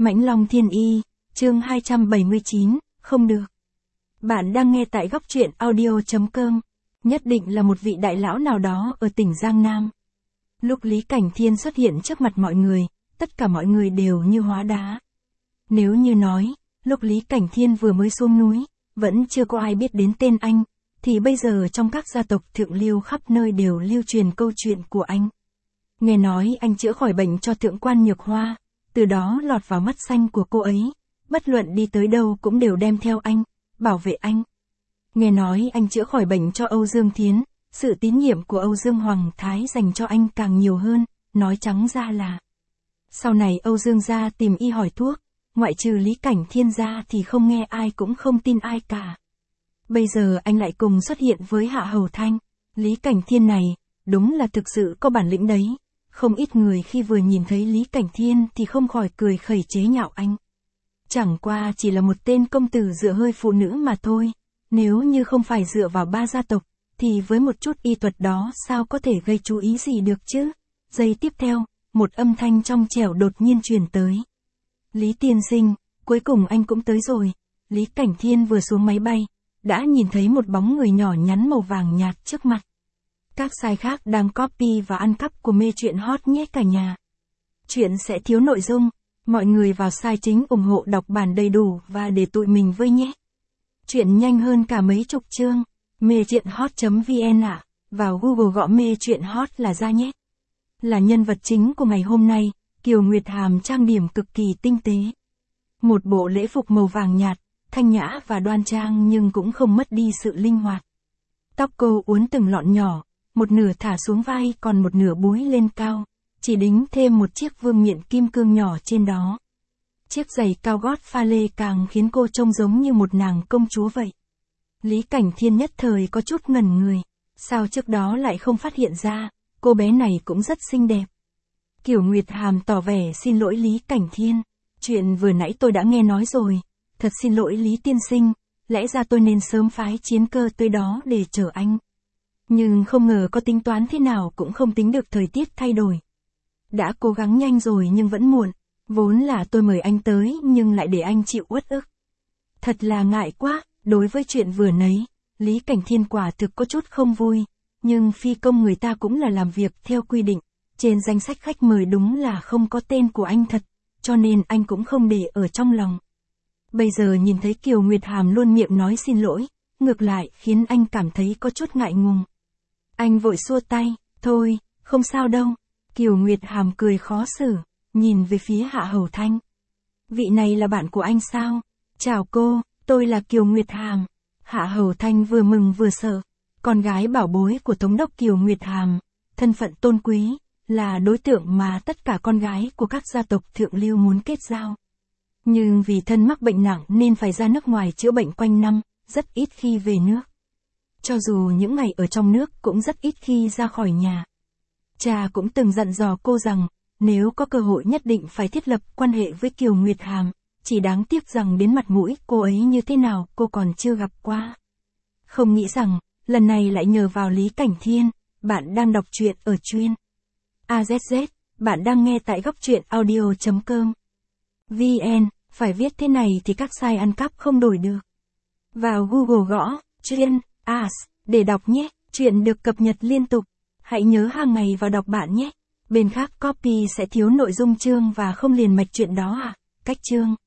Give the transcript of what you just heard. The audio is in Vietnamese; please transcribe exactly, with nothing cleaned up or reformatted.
Mãnh Long Thiên Y, chương hai trăm bảy mươi chín, không được. Bạn đang nghe tại góc truyện audio chấm com. Nhất định là một vị đại lão nào đó ở tỉnh Giang Nam. Lúc Lý Cảnh Thiên xuất hiện trước mặt mọi người, tất cả mọi người đều như hóa đá. Nếu như nói, lúc Lý Cảnh Thiên vừa mới xuống núi, vẫn chưa có ai biết đến tên anh, thì bây giờ trong các gia tộc thượng lưu khắp nơi đều lưu truyền câu chuyện của anh. Nghe nói anh chữa khỏi bệnh cho thượng quan Nhược Hoa, từ đó lọt vào mắt xanh của cô ấy, bất luận đi tới đâu cũng đều đem theo anh, bảo vệ anh. Nghe nói anh chữa khỏi bệnh cho Âu Dương Thiến, sự tín nhiệm của Âu Dương Hoàng Thái dành cho anh càng nhiều hơn, nói trắng ra là. Sau này Âu Dương gia tìm y hỏi thuốc, ngoại trừ Lý Cảnh Thiên ra thì không nghe ai cũng không tin ai cả. Bây giờ anh lại cùng xuất hiện với Hạ Hầu Thanh, Lý Cảnh Thiên này, đúng là thực sự có bản lĩnh đấy. Không ít người khi vừa nhìn thấy Lý Cảnh Thiên thì không khỏi cười khẩy chế nhạo anh. Chẳng qua chỉ là một tên công tử dựa hơi phụ nữ mà thôi, nếu như không phải dựa vào ba gia tộc, thì với một chút y thuật đó sao có thể gây chú ý gì được chứ? Giây tiếp theo, một âm thanh trong trẻo đột nhiên truyền tới. Lý tiên sinh, cuối cùng anh cũng tới rồi. Lý Cảnh Thiên vừa xuống máy bay, đã nhìn thấy một bóng người nhỏ nhắn màu vàng nhạt trước mặt. Các site khác đang copy và ăn cắp của mê truyện hot nhé cả nhà. Chuyện sẽ thiếu nội dung, mọi người vào site chính ủng hộ đọc bản đầy đủ và để tụi mình với nhé. Chuyện nhanh hơn cả mấy chục chương, mê truyện hot chấm vn ạ, à. Vào Google gõ mê truyện hot là ra nhé. Là nhân vật chính của ngày hôm nay, Kiều Nguyệt Hàm trang điểm cực kỳ tinh tế. Một bộ lễ phục màu vàng nhạt, thanh nhã và đoan trang nhưng cũng không mất đi sự linh hoạt. Tóc cô uốn từng lọn nhỏ, một nửa thả xuống vai còn một nửa búi lên cao, chỉ đính thêm một chiếc vương miện kim cương nhỏ trên đó. Chiếc giày cao gót pha lê càng khiến cô trông giống như một nàng công chúa vậy. Lý Cảnh Thiên nhất thời có chút ngẩn người, sao trước đó lại không phát hiện ra, cô bé này cũng rất xinh đẹp. Kiều Nguyệt Hàm tỏ vẻ xin lỗi Lý Cảnh Thiên, chuyện vừa nãy tôi đã nghe nói rồi, thật xin lỗi Lý tiên sinh, lẽ ra tôi nên sớm phái chiến cơ tới đó để chở anh. Nhưng không ngờ có tính toán thế nào cũng không tính được thời tiết thay đổi. Đã cố gắng nhanh rồi nhưng vẫn muộn, vốn là tôi mời anh tới nhưng lại để anh chịu uất ức. Thật là ngại quá, đối với chuyện vừa nấy, Lý Cảnh Thiên quả thực có chút không vui, nhưng phi công người ta cũng là làm việc theo quy định, trên danh sách khách mời đúng là không có tên của anh thật, cho nên anh cũng không để ở trong lòng. Bây giờ nhìn thấy Kiều Nguyệt Hàm luôn miệng nói xin lỗi, ngược lại khiến anh cảm thấy có chút ngại ngùng. Anh vội xua tay, thôi, không sao đâu. Kiều Nguyệt Hàm cười khó xử, nhìn về phía Hạ Hầu Thanh. Vị này là bạn của anh sao? Chào cô, tôi là Kiều Nguyệt Hàm. Hạ Hầu Thanh vừa mừng vừa sợ, con gái bảo bối của Thống đốc Kiều Nguyệt Hàm, thân phận tôn quý, là đối tượng mà tất cả con gái của các gia tộc thượng lưu muốn kết giao. Nhưng vì thân mắc bệnh nặng nên phải ra nước ngoài chữa bệnh quanh năm, rất ít khi về nước. Cho dù những ngày ở trong nước cũng rất ít khi ra khỏi nhà. Cha cũng từng dặn dò cô rằng, nếu có cơ hội nhất định phải thiết lập quan hệ với Kiều Nguyệt Hàm, chỉ đáng tiếc rằng đến mặt mũi cô ấy như thế nào cô còn chưa gặp qua. Không nghĩ rằng, lần này lại nhờ vào Lý Cảnh Thiên, bạn đang đọc truyện ở chuyên. a zét zét, bạn đang nghe tại góc truyện audio chấm com. vn, phải viết thế này thì các site ăn cắp không đổi được. Vào Google gõ, chuyên, as, để đọc nhé, chuyện được cập nhật liên tục. Hãy nhớ hàng ngày vào đọc bạn nhé. Bên khác copy sẽ thiếu nội dung chương và không liền mạch chuyện đó à, cách chương.